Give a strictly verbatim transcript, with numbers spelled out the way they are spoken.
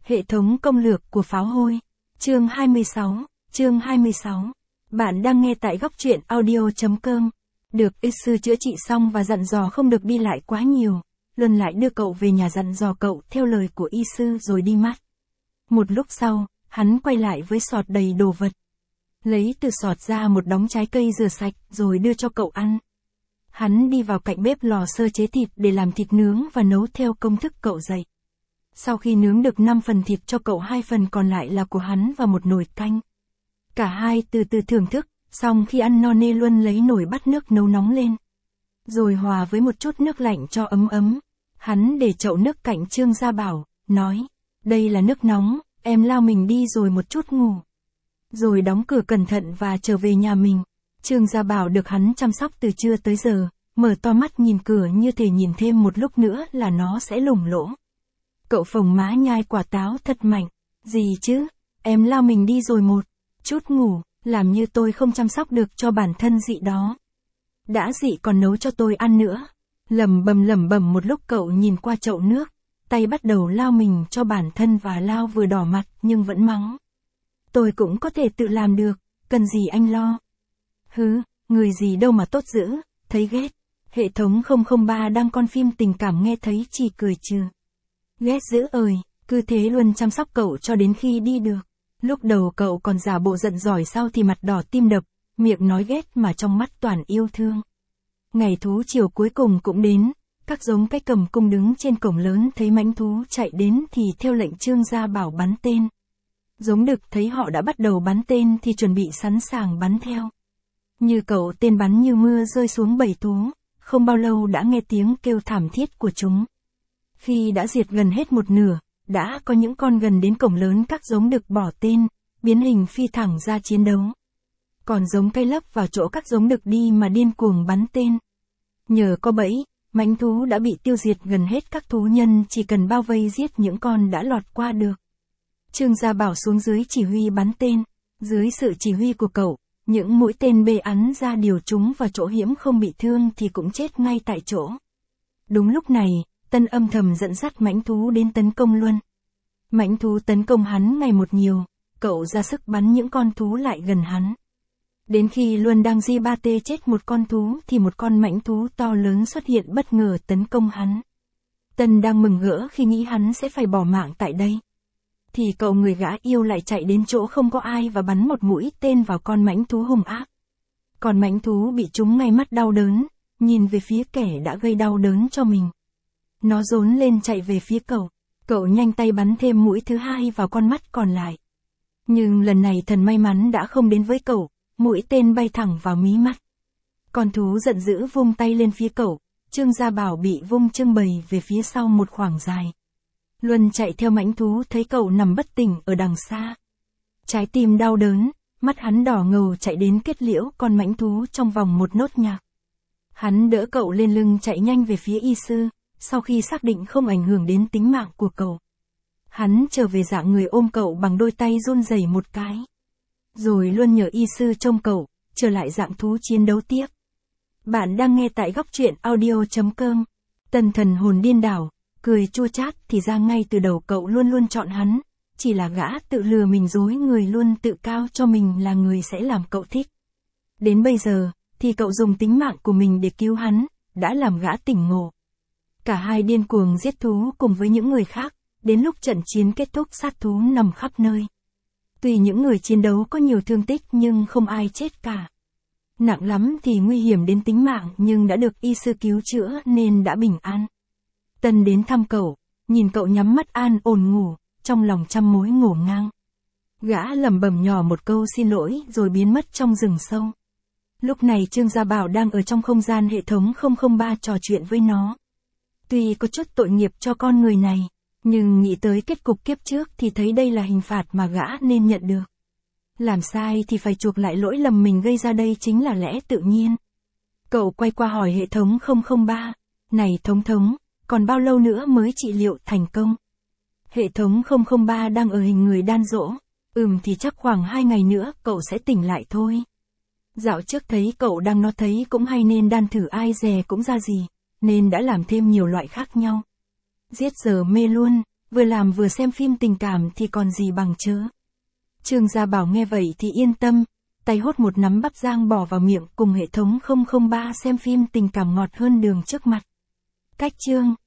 Hệ thống công lược của pháo hôi. Chương hai mươi sáu, chương hai mươi sáu. Bạn đang nghe tại góc truyện audio chấm com. Được y sư chữa trị xong và dặn dò không được đi lại quá nhiều. Luân lại đưa cậu về nhà dặn dò cậu theo lời của y sư rồi đi mắt. Một lúc sau, hắn quay lại với sọt đầy đồ vật. Lấy từ sọt ra một đống trái cây rửa sạch rồi đưa cho cậu ăn. Hắn đi vào cạnh bếp lò sơ chế thịt để làm thịt nướng và nấu theo công thức cậu dạy. Sau khi nướng được năm phần thịt cho cậu, hai phần còn lại là của hắn và một nồi canh. Cả hai từ từ thưởng thức, xong khi ăn no nê Luân lấy nồi bắt nước nấu nóng lên. Rồi hòa với một chút nước lạnh cho ấm ấm. Hắn để chậu nước cạnh Trương Gia Bảo, nói, đây là nước nóng, em lao mình đi rồi một chút ngủ. Rồi đóng cửa cẩn thận và trở về nhà mình. Trương Gia Bảo được hắn chăm sóc từ trưa tới giờ, mở to mắt nhìn cửa như thể nhìn thêm một lúc nữa là nó sẽ lủng lỗ. Cậu phồng má nhai quả táo thật mạnh. Gì chứ, em lao mình đi rồi một chút ngủ, làm như tôi không chăm sóc được cho bản thân dị đó. Đã dị còn nấu cho tôi ăn nữa. Lẩm bẩm lẩm bẩm một lúc cậu nhìn qua chậu nước, tay bắt đầu lao mình cho bản thân và lao vừa đỏ mặt nhưng vẫn mắng. Tôi cũng có thể tự làm được, cần gì anh lo. Hứ, người gì đâu mà tốt dữ, thấy ghét. Hệ thống không không ba đang con phim tình cảm nghe thấy chỉ cười trừ. Ghét dữ ơi, cứ thế luôn chăm sóc cậu cho đến khi đi được. Lúc đầu cậu còn giả bộ giận giỏi, sau thì mặt đỏ tim đập, miệng nói ghét mà trong mắt toàn yêu thương. Ngày thú chiều cuối cùng cũng đến, các giống cái cầm cung đứng trên cổng lớn thấy mãnh thú chạy đến thì theo lệnh Trương Gia Bảo bắn tên. Giống đực thấy họ đã bắt đầu bắn tên thì chuẩn bị sẵn sàng bắn theo. Như cậu, tên bắn như mưa rơi xuống bầy thú, không bao lâu đã nghe tiếng kêu thảm thiết của chúng. Khi đã diệt gần hết một nửa, đã có những con gần đến cổng lớn, các giống đực bỏ tên, biến hình phi thẳng ra chiến đấu. Còn giống cây lấp vào chỗ các giống đực đi mà điên cuồng bắn tên. Nhờ có bẫy, mãnh thú đã bị tiêu diệt gần hết, các thú nhân chỉ cần bao vây giết những con đã lọt qua được. Trương Gia Bảo xuống dưới chỉ huy bắn tên, dưới sự chỉ huy của cậu, những mũi tên bê ắn ra điều chúng vào chỗ hiểm, không bị thương thì cũng chết ngay tại chỗ. Đúng lúc này, Tân âm thầm dẫn dắt mãnh thú đến tấn công Luân. Mãnh thú tấn công hắn ngày một nhiều, cậu ra sức bắn những con thú lại gần hắn. Đến khi Luân đang di ba tê chết một con thú thì một con mãnh thú to lớn xuất hiện bất ngờ tấn công hắn. Tân đang mừng rỡ khi nghĩ hắn sẽ phải bỏ mạng tại đây. Thì cậu người gã yêu lại chạy đến chỗ không có ai và bắn một mũi tên vào con mãnh thú hung ác. Còn mãnh thú bị trúng ngay mắt đau đớn, nhìn về phía kẻ đã gây đau đớn cho mình. Nó rốn lên chạy về phía cậu, cậu nhanh tay bắn thêm mũi thứ hai vào con mắt còn lại. Nhưng lần này thần may mắn đã không đến với cậu, mũi tên bay thẳng vào mí mắt. Con thú giận dữ vung tay lên phía cậu, Trương Gia Bảo bị vung trưng bày về phía sau một khoảng dài. Luân chạy theo mãnh thú thấy cậu nằm bất tỉnh ở đằng xa. Trái tim đau đớn, mắt hắn đỏ ngầu chạy đến kết liễu con mãnh thú trong vòng một nốt nhạc. Hắn đỡ cậu lên lưng chạy nhanh về phía y sư, sau khi xác định không ảnh hưởng đến tính mạng của cậu. Hắn trở về dạng người ôm cậu bằng đôi tay run rẩy một cái. Rồi Luân nhờ y sư trông cậu, trở lại dạng thú chiến đấu tiếp. Bạn đang nghe tại góc truyện audio chấm com. Tần thần hồn điên đảo, cười chua chát, thì ra ngay từ đầu cậu luôn luôn chọn hắn. Chỉ là gã tự lừa mình dối người, luôn tự cao cho mình là người sẽ làm cậu thích. Đến bây giờ, thì cậu dùng tính mạng của mình để cứu hắn, đã làm gã tỉnh ngộ. Cả hai điên cuồng giết thú cùng với những người khác, đến lúc trận chiến kết thúc sát thú nằm khắp nơi. Tuy những người chiến đấu có nhiều thương tích nhưng không ai chết cả. Nặng lắm thì nguy hiểm đến tính mạng nhưng đã được y sư cứu chữa nên đã bình an. Tân đến thăm cậu, nhìn cậu nhắm mắt an ổn ngủ, trong lòng trăm mối ngổn ngang. Gã lẩm bẩm nhỏ một câu xin lỗi rồi biến mất trong rừng sâu. Lúc này Trương Gia Bảo đang ở trong không gian hệ thống không không ba trò chuyện với nó. Tuy có chút tội nghiệp cho con người này, nhưng nghĩ tới kết cục kiếp trước thì thấy đây là hình phạt mà gã nên nhận được. Làm sai thì phải chuộc lại lỗi lầm mình gây ra, đây chính là lẽ tự nhiên. Cậu quay qua hỏi hệ thống không không ba, này thống thống, còn bao lâu nữa mới trị liệu thành công? Hệ thống không không ba đang ở hình người đan dỗ, ừm thì chắc khoảng hai ngày nữa cậu sẽ tỉnh lại thôi. Dạo trước thấy cậu đang nó thấy cũng hay nên đan thử ai dè cũng ra gì, nên đã làm thêm nhiều loại khác nhau. Giết giờ mê luôn, vừa làm vừa xem phim tình cảm thì còn gì bằng chớ. Trương Gia Bảo nghe vậy thì yên tâm, tay hốt một nắm bắp rang bỏ vào miệng cùng hệ thống không không ba xem phim tình cảm ngọt hơn đường trước mặt. Cách chương